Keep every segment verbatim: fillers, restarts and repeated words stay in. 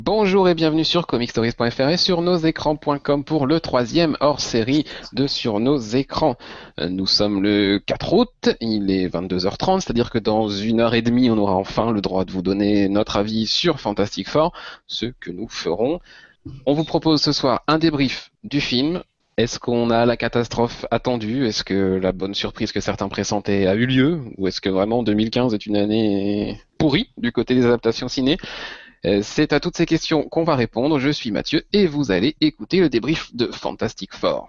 Bonjour et bienvenue sur comic stories point f r et sur nos écrans point com pour le troisième hors-série de Sur nos écrans. Nous sommes le quatre août, il est vingt-deux heures trente, c'est-à-dire que dans une heure et demie, on aura enfin le droit de vous donner notre avis sur Fantastic Four, ce que nous ferons. On vous propose ce soir un débrief du film. Est-ce qu'on a la catastrophe attendue? Est-ce que la bonne surprise que certains pressentaient a eu lieu? Ou est-ce que vraiment deux mille quinze est une année pourrie du côté des adaptations ciné? C'est à toutes ces questions qu'on va répondre. Je suis Mathieu et vous allez écouter le débrief de Fantastic Four.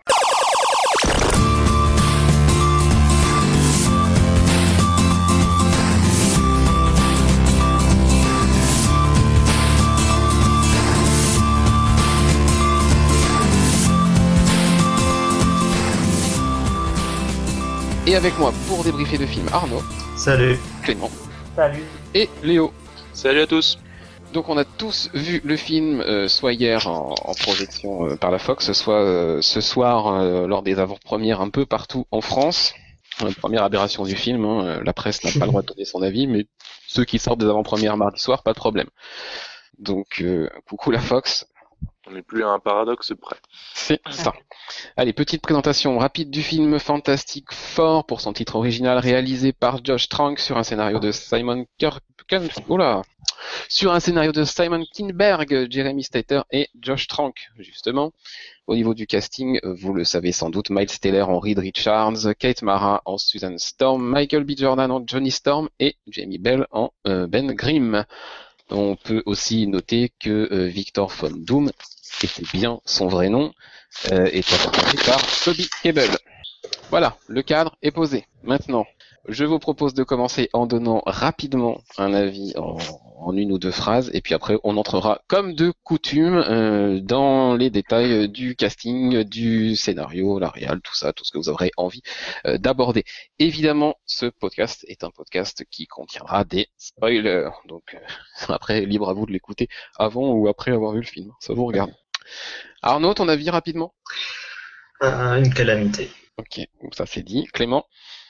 Et avec moi pour débriefer le film, Arnaud. Salut. Clément. Salut. Et Léo. Salut à tous. Donc on a tous vu le film, euh, soit hier en, en projection euh, par la Fox, soit euh, ce soir euh, lors des avant-premières un peu partout en France. Euh, première aberration du film, hein, la presse n'a pas le droit de donner son avis, mais ceux qui sortent des avant-premières mardi soir, pas de problème. Donc euh, coucou la Fox. On n'est plus à un paradoxe près. C'est ça. Allez, petite présentation rapide du film Fantastic Four pour son titre original réalisé par Josh Trank sur un scénario de Simon Kirk... Oula Sur un scénario de Simon Kinberg, Jeremy Stater et Josh Trank, justement. Au niveau du casting, vous le savez sans doute, Miles Teller en Reed Richards, Kate Mara en Susan Storm, Michael B. Jordan en Johnny Storm et Jamie Bell en euh, Ben Grimm. On peut aussi noter que euh, Victor Von Doom, et c'est bien son vrai nom, euh, est interprété par Toby Kebbell. Voilà, le cadre est posé. Maintenant, je vous propose de commencer en donnant rapidement un avis en, en une ou deux phrases, et puis après on entrera comme de coutume euh, dans les détails du casting, du scénario, la réal, tout ça, tout ce que vous aurez envie euh, d'aborder. Évidemment, ce podcast est un podcast qui contiendra des spoilers, donc euh, après libre à vous de l'écouter avant ou après avoir vu le film, ça vous regarde. Arnaud, ton avis rapidement? euh, Une calamité. Ok, ça c'est dit. Clément?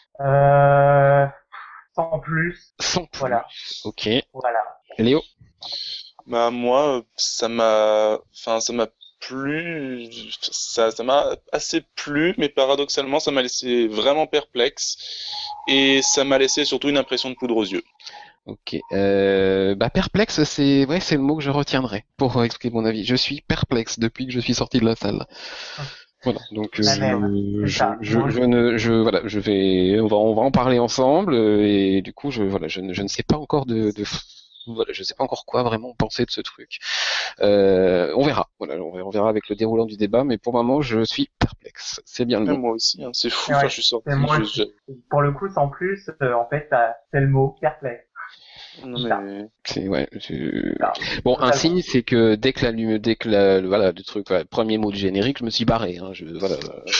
Euh, sans plus. Sans plus. Voilà. Ok. Voilà. Léo? Bah moi, ça m'a, enfin ça m'a plu, ça, ça m'a assez plu, mais paradoxalement, ça m'a laissé vraiment perplexe et ça m'a laissé surtout une impression de poudre aux yeux. Ok. Euh, bah perplexe, c'est ouais, c'est le mot que je retiendrai pour expliquer mon avis. Je suis perplexe depuis que je suis sorti de la salle. Voilà, donc euh, je, je, je, je ne, je, voilà, je vais, on va, on va en parler ensemble euh, et du coup, je, voilà, je, ne, je ne sais pas encore de, de, voilà, je sais pas encore quoi vraiment penser de ce truc. Euh, on verra, voilà, on verra, on verra avec le déroulant du débat, mais pour le moment, je suis perplexe. C'est bien le mot. Moi aussi, hein, c'est fou. Ouais, enfin, je suis sorti. moi, je, je... Pour le coup, sans plus, euh, en fait, c'est le mot perplexe. Non mais. C'est ouais. Je... Bon, un signe, c'est que dès que la, dès que la, le, voilà, le truc, voilà, le premier mot du générique, je me suis barré. Hein, je, voilà.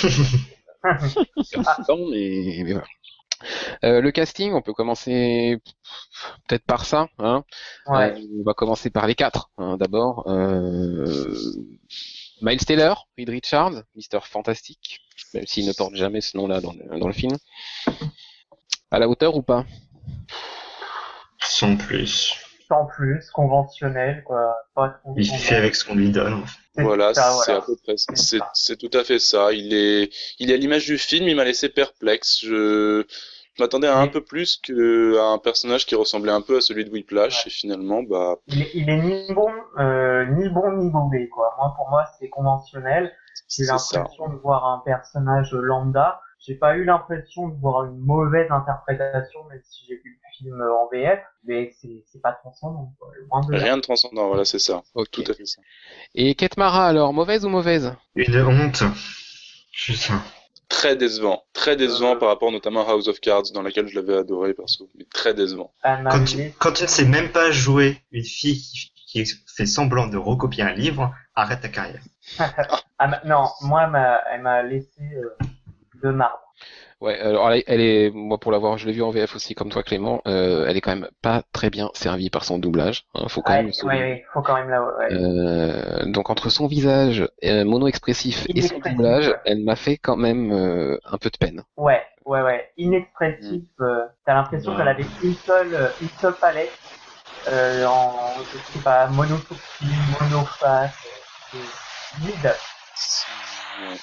mais, mais voilà. Euh, le casting, on peut commencer peut-être par ça. Hein. Ouais. Euh, on va commencer par les quatre. Hein, d'abord, euh... Miles Teller, Reed Richards, Mister Fantastic, même s'il ne porte jamais ce nom-là dans le, dans le film. À la hauteur ou pas? Sans plus. Sans plus, conventionnel, quoi. Pas trop Il fait avec ce qu'on lui donne. Voilà, ça, c'est voilà. à peu près ça. C'est, c'est tout à fait ça. Il est, il est à l'image du film, il m'a laissé perplexe. Je, je m'attendais à un peu plus qu'à un personnage qui ressemblait un peu à celui de Whiplash, Ouais. et finalement, bah. Il est, il est ni bon, euh, ni bon ni mauvais, quoi. Moi, pour moi, c'est conventionnel. J'ai C'est l'impression ça. de voir un personnage lambda. J'ai pas eu l'impression de voir une mauvaise interprétation, même si j'ai vu le film en V F, mais c'est, c'est pas transcendant, quoi. Loin de là. Rien de transcendant, voilà, c'est ça. Ok. Tout à fait ça. Et Kate Mara, alors, mauvaise ou mauvaise? Une honte. Juste ça. Très décevant. Très décevant Euh. par rapport notamment à House of Cards, dans laquelle je l'avais adoré, perso. Mais très décevant. Elle m'a Quand tu, laissé- quand tu ne sais même pas jouer une fille qui, qui fait semblant de recopier un livre, arrête ta carrière. Ah, ma- non, moi, elle m'a, elle m'a laissé euh, de marbre. Ouais, alors elle, elle est, moi pour l'avoir, je l'ai vu en V F aussi comme toi Clément, euh, elle est quand même pas très bien servie par son doublage, hein, faut quand Ouais, même le ouais, souligner. ouais, faut quand même la, ouais. Euh, donc entre son visage euh, mono-expressif et son Inexpressif, doublage, ouais. elle m'a fait quand même euh, un peu de peine. Ouais, ouais, ouais. Inexpressif, euh, t'as l'impression Ouais. qu'elle avait une seule, euh, une seule palette. euh, en, je sais pas, monotoxie, monophase, c'est vide. Ouais.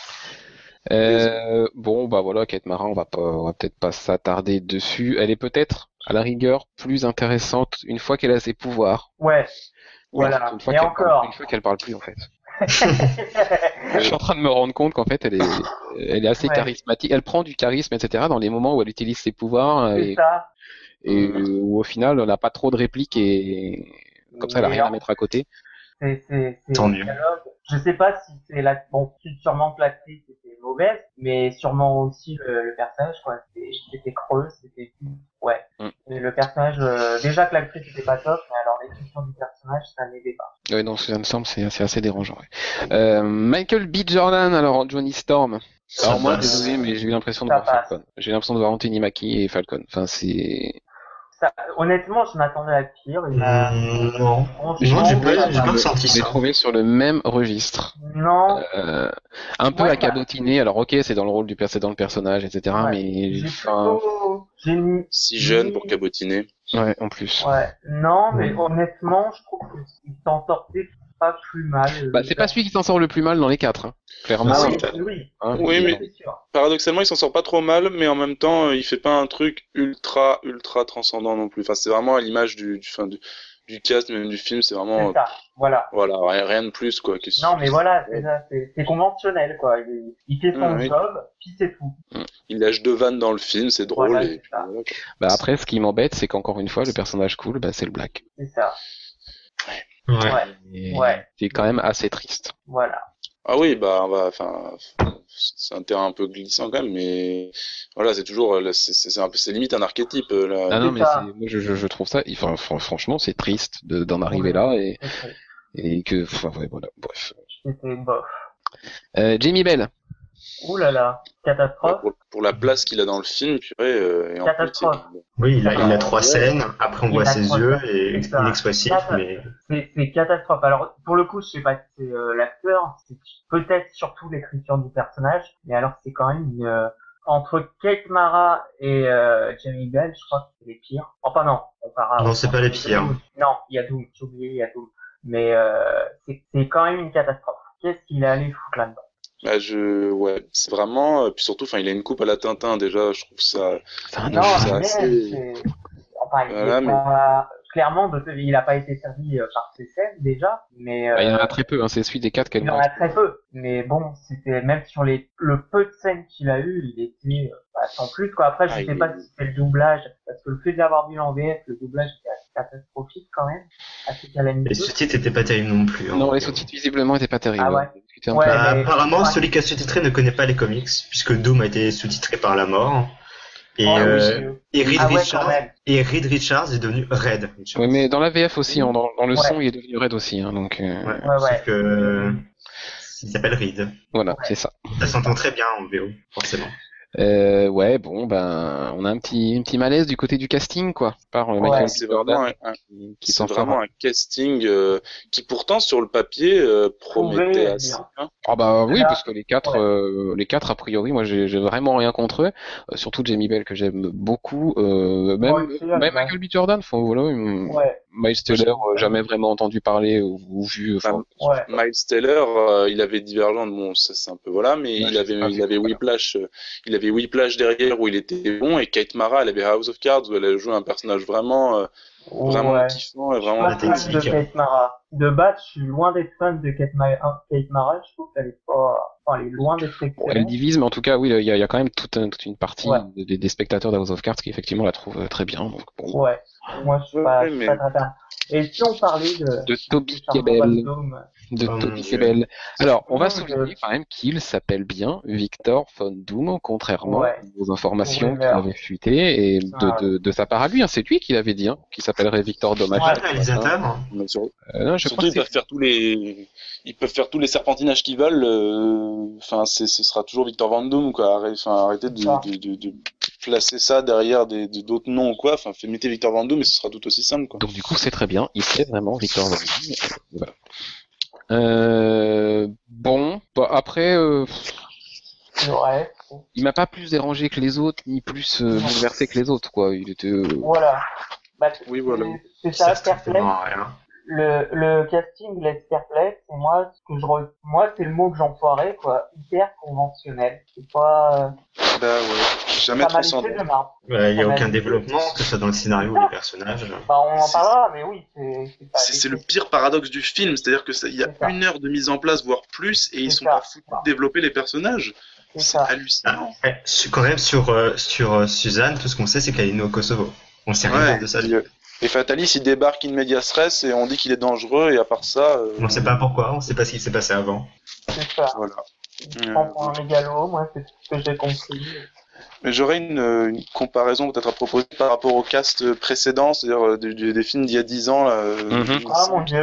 Euh, bon, bah voilà, Kate Mara, on va pas, on va peut-être pas s'attarder dessus. Elle est peut-être, à la rigueur, plus intéressante une fois qu'elle a ses pouvoirs. Ouais, Oui, en fait, voilà. une fois Et qu'elle parle, encore. une fois qu'elle parle plus, en fait. Je suis en train de me rendre compte qu'en fait, elle est, elle est assez Ouais. charismatique. Elle prend du charisme, et cetera, dans les moments où elle utilise ses pouvoirs euh, C'est et, ça. et euh, où au final, on n'a pas trop de répliques et comme ça, elle a Mais rien à en- mettre à côté. c'est, c'est, c'est Tant le mieux. dialogue. Je sais pas si c'est la, bon, sûrement que l'actrice était mauvaise, mais sûrement aussi le, le personnage, quoi. C'était, c'était creux, c'était, ouais. Mm. Et le personnage, euh, déjà que l'actrice était pas top, mais alors l'écriture du personnage, ça n'aidait pas. Ouais, non, ça me semble, c'est c'est assez dérangeant. Ouais. Euh, Michael B. Jordan, alors Johnny Storm. Ça Alors moi, passe. désolé, mais j'ai eu l'impression de Ça voir passe. Falcon. J'ai l'impression de voir Anthony Mackie et Falcon. Enfin, c'est. Ça, honnêtement, je m'attendais à pire. Il m'a, Mmh, non. franchement, Non, j'ai pas, ça j'ai va. pas ressenti Je l'ai ça. trouvé sur le même registre. Non, Euh, un peu Ouais, à cabotiné. Alors ok, c'est dans le rôle du per- c'est dans le personnage, et cetera. Ouais. Mais j'ai enfin, plutôt, j'ai mis, Si jeune pour cabotiner. ouais, en plus. ouais, non, mais Ouais. honnêtement, je trouve qu'il s'en sortait pas plus mal. Bah, c'est pas celui qui s'en sort le plus mal dans les quatre, hein. Clairement. Ah Ah, oui, c'est- oui, Hein, Oui, il- mais- c'est sûr. Paradoxalement, il s'en sort pas trop mal, mais en même temps, euh, il fait pas un truc ultra, ultra transcendant non plus. Enfin, c'est vraiment à l'image du, du, enfin, du, du cast, même du film, c'est vraiment, C'est ça, voilà. voilà, rien, rien de plus, quoi. que- Non, mais voilà, c'est ça, c'est c'est conventionnel, quoi. Il, il fait son Ouais, oui. job, puis c'est tout. Il lâche deux vannes dans le film, c'est drôle, Voilà, et c'est puis ça. voilà, quoi. Bah après, ce qui m'embête, c'est qu'encore une fois, le personnage cool, bah c'est le Black. C'est ça, Ouais. ouais, Et Ouais. c'est quand même assez triste. voilà. Ah oui, bah, on va, enfin, c'est un terrain un peu glissant quand même, mais voilà, c'est toujours, là, c'est, c'est un peu, c'est limite un archétype, euh, là. Ah non, C'est mais ça. c'est, moi je, je, je trouve ça, enfin, fran- franchement, c'est triste de- d'en arriver Ouais. là et, C'est triste. et que, enfin, ouais, voilà, bref. C'était bof. Euh, Jamie Bell. Ouh là là, Ouais, catastrophe. pour, pour la place qu'il a dans le film, purée, euh, et en plus, Catastrophe. c'est- Oui, il a, il a Ouais. trois scènes, après on Il voit a ses trois yeux scènes, et c'est ça. inexpressif, Ça, ça- mais C'est c'est catastrophe. Alors, pour le coup, je sais pas si c'est euh, l'acteur, c'est peut-être surtout l'écriture du personnage, mais alors c'est quand même une, euh, entre Kate Mara et euh, Jamie Bell, je crois que c'est les pires. Enfin non, on part. Non, c'est pas les pires. Non, il y a Doom, j'ai oublié, il y a Doom. Mais euh, c'est c'est quand même une catastrophe. Qu'est-ce qu'il est allé foutre là-dedans? bah, je, ouais, c'est vraiment, euh, puis surtout, enfin, il a une coupe à la Tintin, déjà, je trouve ça, C'est un Non, c'est ennui. mais assez- c'est... Enfin, il Voilà, est mais- pas... Clairement, de... il a pas été servi euh, par ses scènes, déjà, mais... Bah, il y en euh, a très peu, hein, c'est celui des quatre qu'elle Il en a très peu, mais bon, c'était même sur les le peu de scènes qu'il a eu, il était euh, bah, sans plus quoi. Après, je Ah, sais il pas est- si c'est le doublage, parce que le fait de l'avoir vu en V F, le doublage était assez catastrophique quand même, assez les calamiteux. sous-titres étaient pas terribles non plus. hein. Non, les sous-titres visiblement étaient pas terribles. Ah ouais. On a discuté un Ouais, peu. Bah, mais- apparemment, ouais. celui qui a sous-titré ne connaît pas les comics, puisque Doom a été sous-titré par la mort. Et, Ah oui, euh, c'est- et Reed Ah ouais, quand Richards, même. et Reed Richards est devenu Red Richards. Oui, mais dans la V F aussi, hein, dans, dans le Ouais. son, il est devenu raide aussi, hein, donc euh, Ouais, Ouais, ouais. sauf que euh, il s'appelle Reed. voilà, Ouais. c'est ça. Ça s'entend très bien en V O, forcément. Euh, ouais, bon, ben, on a un petit, un petit malaise du côté du casting, quoi, par euh, Ouais. Michael B. c'est Jordan, vraiment un, un- qui, qui c'est s'en vraiment fera. un casting euh, qui pourtant sur le papier euh, promettait Pouvait assez. bien. Hein. Ah bah oui, Là, parce que les quatre, ouais. euh, les quatre a priori, moi j'ai j'ai vraiment rien contre eux, euh, surtout Jamie Bell que j'aime beaucoup, euh, même, Ouais, c'est vrai, même ouais. Michael B. Jordan, faut, voilà, hum, Ouais, Miles Teller, euh, jamais vraiment entendu parler ou, ou vu, enfin, ouais. Miles Teller, euh, il avait Divergent, bon, ça c'est un peu voilà, mais Ouais, il je avait, sais pas, il c'est avait voilà. Whiplash, euh, il avait Whiplash derrière où il était bon, et Kate Mara, elle avait House of Cards où elle a joué un personnage vraiment, euh, vraiment Ouais. kiffant et Je suis vraiment. pas fan de pathétique. Kate Mara. De base, je suis loin d'être fan de Kate Mara. Kate Mara, je trouve qu'elle est pas, enfin, elle est loin d'être bon, elle excellente. divise, mais en tout cas, oui, il y a, il y a quand même toute, un- toute une partie Ouais. des, des spectateurs d'House of Cards qui effectivement la trouvent euh, très bien, donc bon. Ouais. Moi, je suis pas, Ouais, je suis mais- pas très fan. Et si on parlait de, De Toby du charmant Kebbell. Van Damme, De Oh mon Toby Dieu. Kebbell. Alors, on va Non, souligner je- quand même qu'il s'appelle bien Victor Von Doom, contrairement Ouais. aux informations Aux qui rumeurs. avaient fuité, et de, Ah ouais. de, de sa part à lui, hein, c'est lui qui l'avait dit, hein, qui s'appellerait Victor Dommage. Pas le réalisateur. Mais sur- Euh, non, je Surtout, crois ils que c'est... peuvent faire tous les, ils peuvent faire tous les serpentinages qu'ils veulent. euh, Enfin, c'est, ce sera toujours Victor Van Doom, quoi. Arrête- Enfin, arrêtez de, Ça. de, de, de placer ça derrière des, de- d'autres noms ou quoi. Enfin, fait mettez Victor Van Doom et ce sera tout aussi simple, quoi. Donc du coup, c'est très bien, il fait vraiment Victor Von Doom. euh, Voilà. Euh, bon, bah, après, euh, ouais. il m'a pas plus dérangé que les autres, ni plus euh, bouleversé que les autres, quoi. Il était... euh, Voilà. Bah, c'est, Oui, voilà. c'est Ça ça, sert perplexe. strictement à rien. Le, le casting laisse perplexe, et moi, ce que je re... moi, c'est le mot que j'emploierais, quoi. Hyper conventionnel. C'est pas, euh, Bah ouais, jamais ça m'a laissé transcendant. de marbre. Ouais, il y a Ça m'a aucun laissé- développement, que ce soit dans le scénario ou les personnages. Bah, on en C'est- parlera, mais oui, c'est, c'est pas C'est c'est le laissé. pire paradoxe du film, c'est-à-dire que ça- il y a C'est ça. une heure de mise en place, voire plus, et ils C'est sont ça. pas foutus de développer les personnages. C'est C'est ça. hallucinant. Ah, ouais, su- quand même, sur, euh, sur euh, Suzanne, tout ce qu'on sait, c'est qu'elle est née au Kosovo. On sait rien Ouais, de sa et, vie. euh, et Fatalis, il débarque in medias res et on dit qu'il est dangereux, et à part ça, euh, On sait pas pourquoi, on sait pas ce qui s'est passé avant. C'est ça. voilà. Je prends pour un mégalo, moi, c'est ce que j'ai compris. Mais j'aurais une, euh, une comparaison peut-être à proposer par rapport au cast précédent, c'est-à-dire euh, des, des- des films d'il y a dix ans. Là, euh, Mhm. Ah, mon dieu.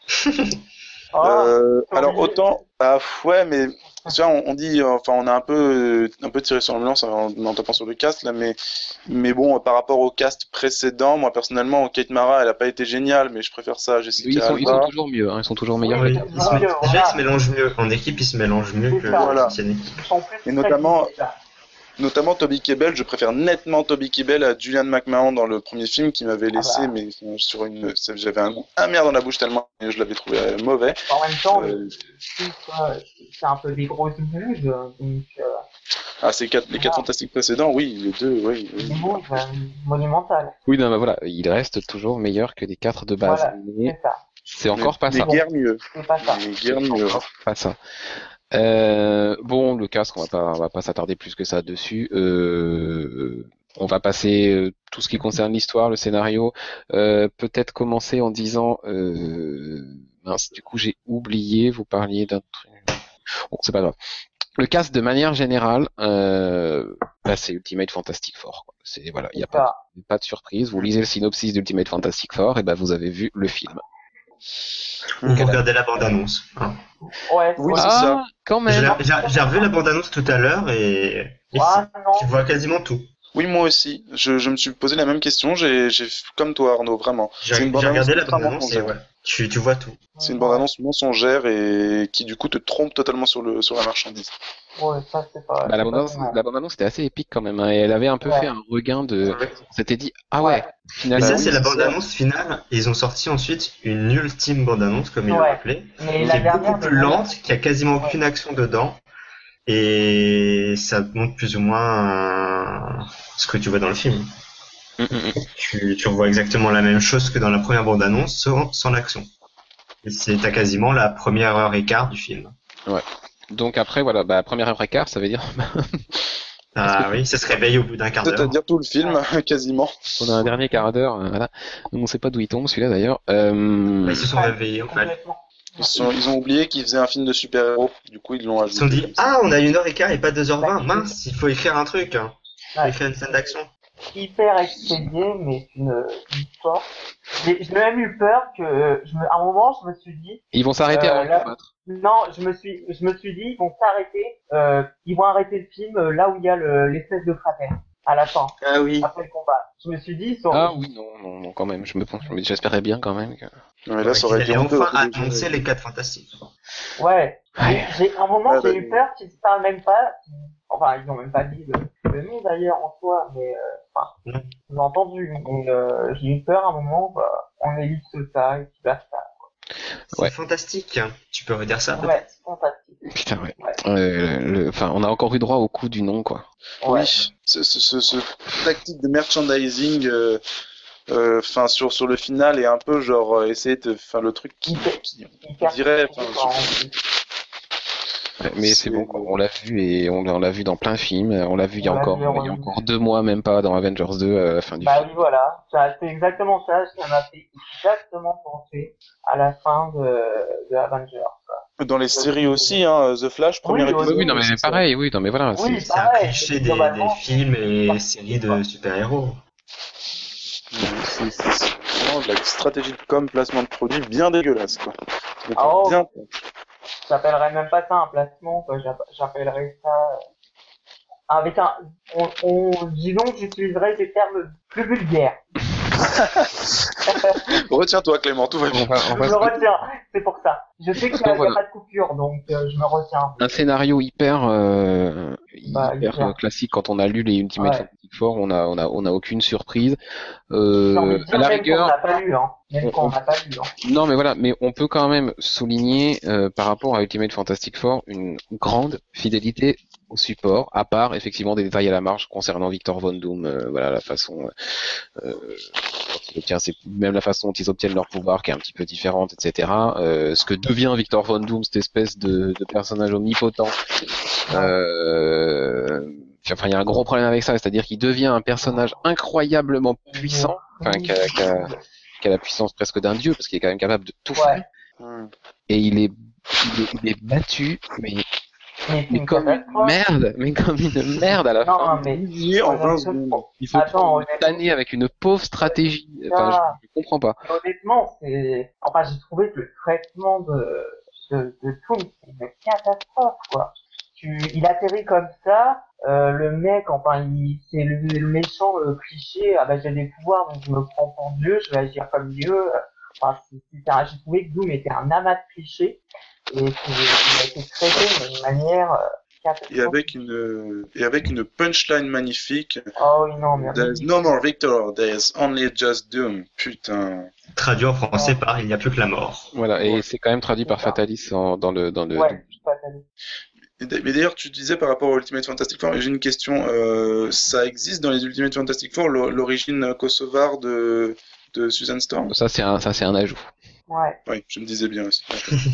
Oh, Euh, t'as alors oublié. autant, ah ouais, mais tu vois, on, on dit, euh, enfin, on a un peu, euh, un peu tiré sur l'ambulance en, en tapant sur le cast là, mais, mais bon, euh, par rapport au cast précédent, moi personnellement, Kate Mara, elle a pas été géniale, mais je préfère ça à Jessica Ils sont, ils sont Alba. toujours mieux, hein, ils sont toujours meilleurs. Oui, que- mais- Il se met- mieux, déjà, voilà. il se mélange mieux. En équipe, il se mélange mieux C'est que ça. Voilà. l'ancienne équipe. Ils sont plus Et notamment- précis, ça. Notamment Toby Kebbell, je préfère nettement Toby Kebbell à Julian McMahon dans le premier film qui m'avait laissé, Ah bah. mais enfin, sur une, ça- j'avais un goût amer dans la bouche tellement je l'avais trouvé euh, mauvais. En même temps, Euh, c'est quoi, c'est un peu des grosses bulles, donc euh, Ah, ces quatre, les quatre Ah. fantastiques précédents, oui, les deux, oui. oui. des mots euh, monumentales. Oui, non, bah voilà, il reste toujours meilleur que les quatre de base. Voilà. Mais C'est ça. c'est encore pas mais ça. guère mieux. C'est pas ça. Mais guère mieux. Encore pas ça. Euh, bon, le casque, on va pas, on va pas s'attarder plus que ça dessus. Euh, on va passer euh, tout ce qui concerne l'histoire, le scénario. Euh, peut-être commencer en disant, euh, mince, du coup j'ai oublié. Vous parliez d'un truc. Bon, c'est pas grave. Le cast de manière générale, euh, bah, c'est Ultimate Fantastic Four, quoi. C'est voilà, il y a C'est pas, ça. de- pas de surprise. Vous lisez le synopsis d'Ultimate Fantastic Four, et ben vous avez vu le film. Ou vous regardez la bande-annonce. Hein. Ouais, Oui, ouais. c'est ça. Ah, quand J'ai même. j'ai- j'ai revu la bande-annonce tout à l'heure et, et Ah, non. tu vois quasiment tout. Oui, moi aussi. Je, je me suis posé la même question. J'ai, j'ai, comme toi, Arnaud, vraiment. J'ai C'est une j'ai bande-annonce regardé la ultra bande-annonce et mensongère. ouais, tu, tu vois tout. C'est une bande-annonce mensongère et qui, du coup, te trompe totalement sur le, sur la marchandise. Ouais, ça, c'est pas. Bah, la c'est pas bande-annonce, mal. la bande-annonce était assez épique quand même, hein, et elle avait un peu Ouais. fait un regain de. Ouais. On s'était dit, ah ouais, Ouais. Mais finalement. ça, c'est la c'est ça. bande-annonce finale. Et ils ont sorti ensuite une ultime bande-annonce, comme ils l'ont Ouais. appelé, Mais qui la est dernière. beaucoup plus lente, qui a quasiment aucune action dedans. Et ça montre plus ou moins euh, ce que tu vois dans le film. Mm, mm, mm. Tu, tu revois exactement la même chose que dans la première bande-annonce, sans, sans l'action. Et c'est t'as quasiment la première heure et quart du film. Donc après, voilà, bah, première heure et quart, ça veut dire Ah oui, ça se réveille au bout d'un quart d'heure. C'est-à-dire tout le film, quasiment. qu'on a un dernier quart d'heure. euh, Voilà. On sait pas d'où il tombe celui-là d'ailleurs. Euh... Ils se sont Ouais, réveillés en fait. complètement. Ils, sont, ils ont oublié qu'ils faisaient un film de super-héros. Du coup, ils l'ont Ils se sont ajouté. dit, ah, on a une heure et quart et pas deux heures vingt. Mince, il faut écrire un truc. hein. Il faut Ouais. écrire une scène d'action. Hyper expédié, mais une, une histoire. J'ai j'ai même eu peur que, je me, à un moment, je me suis dit, Ils vont s'arrêter Euh, avant de là- combattre. non, je me suis, je me suis dit, ils vont s'arrêter, euh, ils vont arrêter le film euh, là où il y a le- l'espèce de cratère, à la fin, Ah oui. après le combat. Je me suis dit, ils sont, Ah oui, non, non, non, quand même. Je me, mais j'espérais bien quand même. Que... Mais là, ça aurait Ils été allaient honteux, enfin parce que annoncer déjà- les quatre fantastiques. ouais. Ouais. J'ai, à un moment, Ouais, j'ai bah, eu peur qu'ils ne parlent même pas, enfin, ils ont même pas dit le, le nom d'ailleurs en soi, mais, euh, enfin, Non. j'ai entendu, mais, euh, j'ai eu peur à un moment, bah, on ellipse ça, et puis basta. C'est Ouais. fantastique. Tu peux redire ça peut-être Ouais, c'est fantastique. Putain, ouais. Ouais. Euh, le... Enfin, on a encore eu droit au coup du nom, quoi. Ouais. Oui, ce, ce, ce, ce tactique de merchandising, euh, euh, enfin sur sur le final est un peu genre euh, essayer de, enfin le truc qui, qui Hyper dirait, compliqué, enfin, quoi, je- en plus. Ouais, Mais c'est C'est- bon, quoi. On l'a vu et on, on l'a vu dans plein de films. On l'a vu il y a On l'a encore, vu, il on y a l'a vu. encore deux mois, même pas, dans Avengers deux, à la fin du Bah film. oui, voilà. Ça, c'est exactement ça. Ça m'a fait exactement penser à la fin de, de Avengers. dans les séries aussi, hein, The Flash, premier Oui, épisode. Oui, oui, non, mais c'est ça. pareil, oui, non, mais voilà. Oui, c'est- C'est un pareil, cliché des, globalement, des films et c'est- séries de super-héros. C'est c'est vraiment de la stratégie de com, placement de produit bien dégueulasse, quoi. Mais Ah, oh. bien. J'appellerais même pas ça un placement, quoi. J'app- J'appellerais ça euh, avec un, on, on, disons que j'utiliserais des termes plus vulgaires. Retiens-toi, Clément, tout va On bien. va, on Je va me se- retiens. C'est pour ça. Je sais qu'il y a, Donc, voilà. il y a pas de coupure, donc euh, je me retiens. un scénario hyper, euh, Bah, hyper hyper. euh, classique quand on a lu les Ultimate Ouais. Fantastic Fantastic Four, on a, on a, on a aucune surprise. J'ai envie Euh, de à dire, la même quand on rigueur, n'a pas lu, hein. Même on- quand on on- n'a pas lu, hein. non, mais voilà, mais on peut quand même souligner euh, par rapport à Ultimate Fantastic Four une grande fidélité au support, à part effectivement des détails à la marge concernant Victor Von Doom, euh, voilà la façon, euh, dont il obtient ses- même la façon dont ils obtiennent leur pouvoir qui est un petit peu différente, et cetera. Euh, ce que devient Victor Von Doom, cette espèce de, de personnage omnipotent. Euh, enfin, il y a un gros problème avec ça, c'est-à-dire qu'il devient un personnage incroyablement puissant, enfin, qui a, qui a- qui a la puissance presque d'un dieu, parce qu'il est quand même capable de tout faire. Ouais. Hmm. Et il est, il est, il est battu, mais, Mais c'est mais une comme une catastrophe. merde, mais comme une merde à la Non, fin. mais Il est en vingt honnêtement, secondes. Il faut attends, prendre une année avec une pauvre stratégie. Enfin, ça, je, je comprends pas. honnêtement, c'est, enfin, j'ai trouvé que le traitement de, de, de Toon, c'est une catastrophe, quoi. Tu, il atterrit comme ça, euh, le mec, enfin, il, c'est le, le méchant, le cliché, ah bah, j'ai des pouvoirs, donc je me prends pour Dieu, je vais agir comme Dieu. Enfin, c'est, c'est un- j'ai trouvé que Doom était un amas de clichés, et qu'il il a été traité d'une manière, euh, Et catastrophique. avec une, et avec une punchline magnifique. Oh oui, non, mais There's no more Victor, there's only just Doom. Putain. Traduit en français par Il n'y a plus que la mort. Voilà, et Ouais. c'est quand même traduit par C'est ça. Fatalis en- dans le, dans le, ouais, je suis pas allé. Et d- Mais d'ailleurs, tu disais par rapport au Ultimate Fantastic Four, j'ai une question. Euh, ça existe dans les Ultimate Fantastic Four l'o- l'origine kosovare de, de Susan Storm? ça c'est un, ça c'est un ajout. Ouais. Oui, je me disais bien aussi.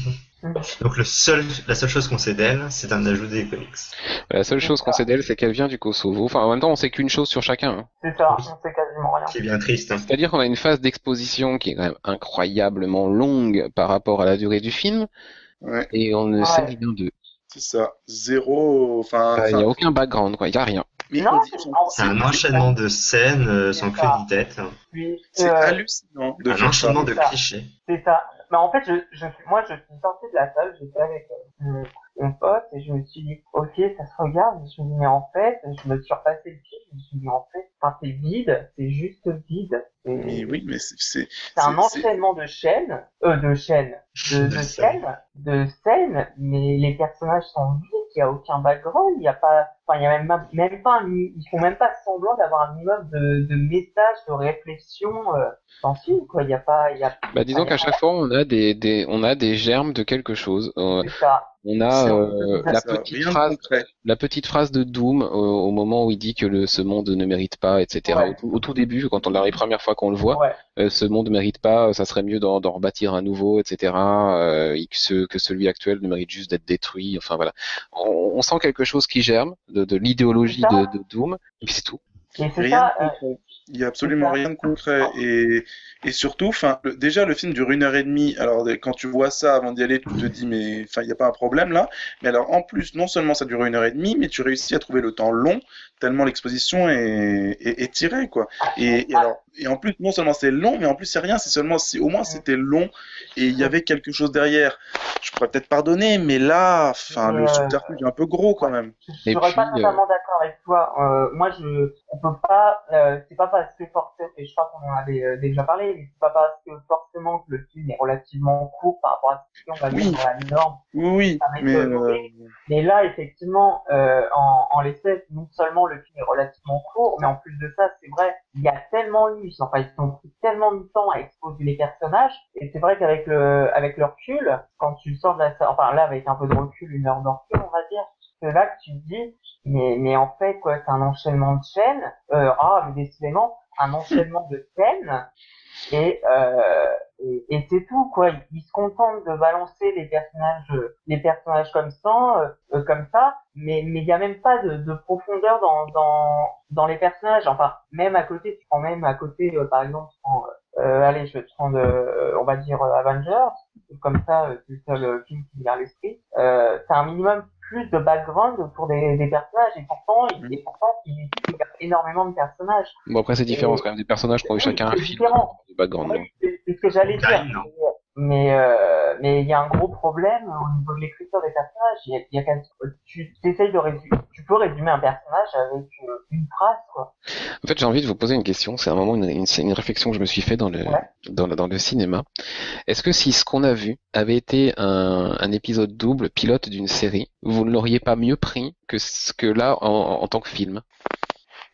Donc le seul, la seule chose qu'on sait d'elle, c'est un ajout des comics. La seule chose qu'on sait d'elle, c'est qu'elle vient du Kosovo. Enfin, en même temps, on sait qu'une chose sur chacun. Hein. C'est ça, on sait quasiment rien. C'est bien triste. Hein. C'est-à-dire qu'on a une phase d'exposition qui est quand même incroyablement longue par rapport à la durée du film, Ouais, et on ne Ouais. sait rien d'eux. c'est ça. Zéro. Enfin, Il n'y enfin, a aucun background, quoi. Il n'y a rien. mais Non, on dit- c'est- en- C'est un enchaînement de scènes euh, sans C'est queue ça. ni tête. Puis, c'est euh, hallucinant de Un faire ça. enchaînement de C'est ça. clichés. c'est ça. Mais en fait, je, je, moi, je suis sorti de la salle, j'étais avec euh, mon, mon pote, et je me suis dit, ok, ça se regarde, je me suis dit, mais en fait, je me suis repassé le film, je me suis dit, en fait, enfin, c'est vide, c'est juste vide. C'est, Mais oui, mais c'est, c'est, c'est un c'est- c'est- enchaînement de chaînes, euh, de chaînes, de, De de scènes. scènes, de scènes, mais les personnages sont vides, il y a aucun background, il y a pas, enfin, il y a même, même pas un, mi- ils font même pas semblant d'avoir un minimum de, de message, de réflexion, euh, dans le film, quoi, il y a pas, il y a, Bah, disons enfin, qu'à chaque fois, on a des, des, on a des germes de quelque chose. Euh, c'est ça. on a C'est- euh, c'est la ça, petite rien de phrase, concret. la petite phrase de Doom au, au moment où il dit que le, ce monde ne mérite pas, et cetera. Ouais. Au, tout, au tout début, quand on l'a les premières fois qu'on le voit, Ouais. euh, ce monde ne mérite pas, ça serait mieux d'en, d'en rebâtir un nouveau, et cetera. Euh, et que, ce, que celui actuel ne mérite juste d'être détruit. Enfin voilà, on, on sent quelque chose qui germe de, de l'idéologie C'est ça. de, de Doom, et puis c'est tout. Et c'est Rien ça, de euh, concret. Il y a absolument c'est ça. rien de concret. Et, et surtout, enfin, le- déjà, le film dure une heure et demie. Alors, de- quand tu vois ça avant d'y aller, tu te dis, mais, enfin, il n'y a pas un problème là. Mais alors, en plus, non seulement ça dure une heure et demie, mais tu réussis à trouver le temps long, tellement l'exposition est, est, est tirée, quoi. Et, et alors, et en plus, non seulement c'est long, mais en plus, c'est rien. C'est seulement si, au moins, c'était long et il y avait quelque chose derrière. Je pourrais peut-être pardonner, mais là, enfin, Mais, le euh, subterfuge est un peu gros quand même. je Et serais pas puis, totalement d'accord avec toi. Euh, moi, je, on peut pas, euh, c'est pas parce que forcément, et je crois qu'on en avait euh, déjà parlé, mais c'est pas parce que forcément que le film est relativement court par rapport à ce qu'on va Oui. dire dans la norme. Oui, oui, Ça m'est mais étonné. euh, Mais là, effectivement, euh, en, en l'effet, non seulement le film est relativement court, mais en plus de ça, c'est vrai, il y a tellement eu, enfin, ils ont pris tellement de temps à exposer les personnages, et c'est vrai qu'avec le, avec le recul, quand tu sors de la salle, enfin là, avec un peu de recul, une heure de recul, on va dire, c'est là que tu te dis, mais, mais en fait, quoi, c'est un enchaînement de chaînes, euh, ah, mais décidément, un enchaînement de scènes, et, euh, et, et c'est tout, quoi. Ils, ils se contentent de balancer les personnages, euh, les personnages comme ça, euh, euh, comme ça, mais mais il y a même pas de, de profondeur dans dans dans les personnages. Enfin, même à côté, tu prends même à côté, euh, par exemple, tu prends, euh, allez, je vais te prendre, euh, on va dire euh, Avengers, comme ça, euh, c'est le seul euh, film qui me vient à l'esprit. Euh, t'as un minimum plus de background autour des, des personnages, et pourtant, il- et pourtant, il, il y a énormément de personnages. Bon, après, c'est différent, Et- c'est quand même des personnages qui ont eu Oui, chacun un c'est film différent. de background. Oui, donc. c'est c'est ce que j'allais dire. Time, non. Mais euh, mais il y a un gros problème au niveau de l'écriture des personnages. Il y a, il y a quasi- tu essayes de résumer, tu peux résumer un personnage avec euh, une phrase, quoi. En fait, j'ai envie de vous poser une question. C'est un moment, une, une, c'est une réflexion que je me suis fait dans le, Ouais. dans, le- dans le cinéma. Est-ce que si ce qu'on a vu avait été un, un épisode double, pilote d'une série, vous ne l'auriez pas mieux pris que ce que là, en, en tant que film?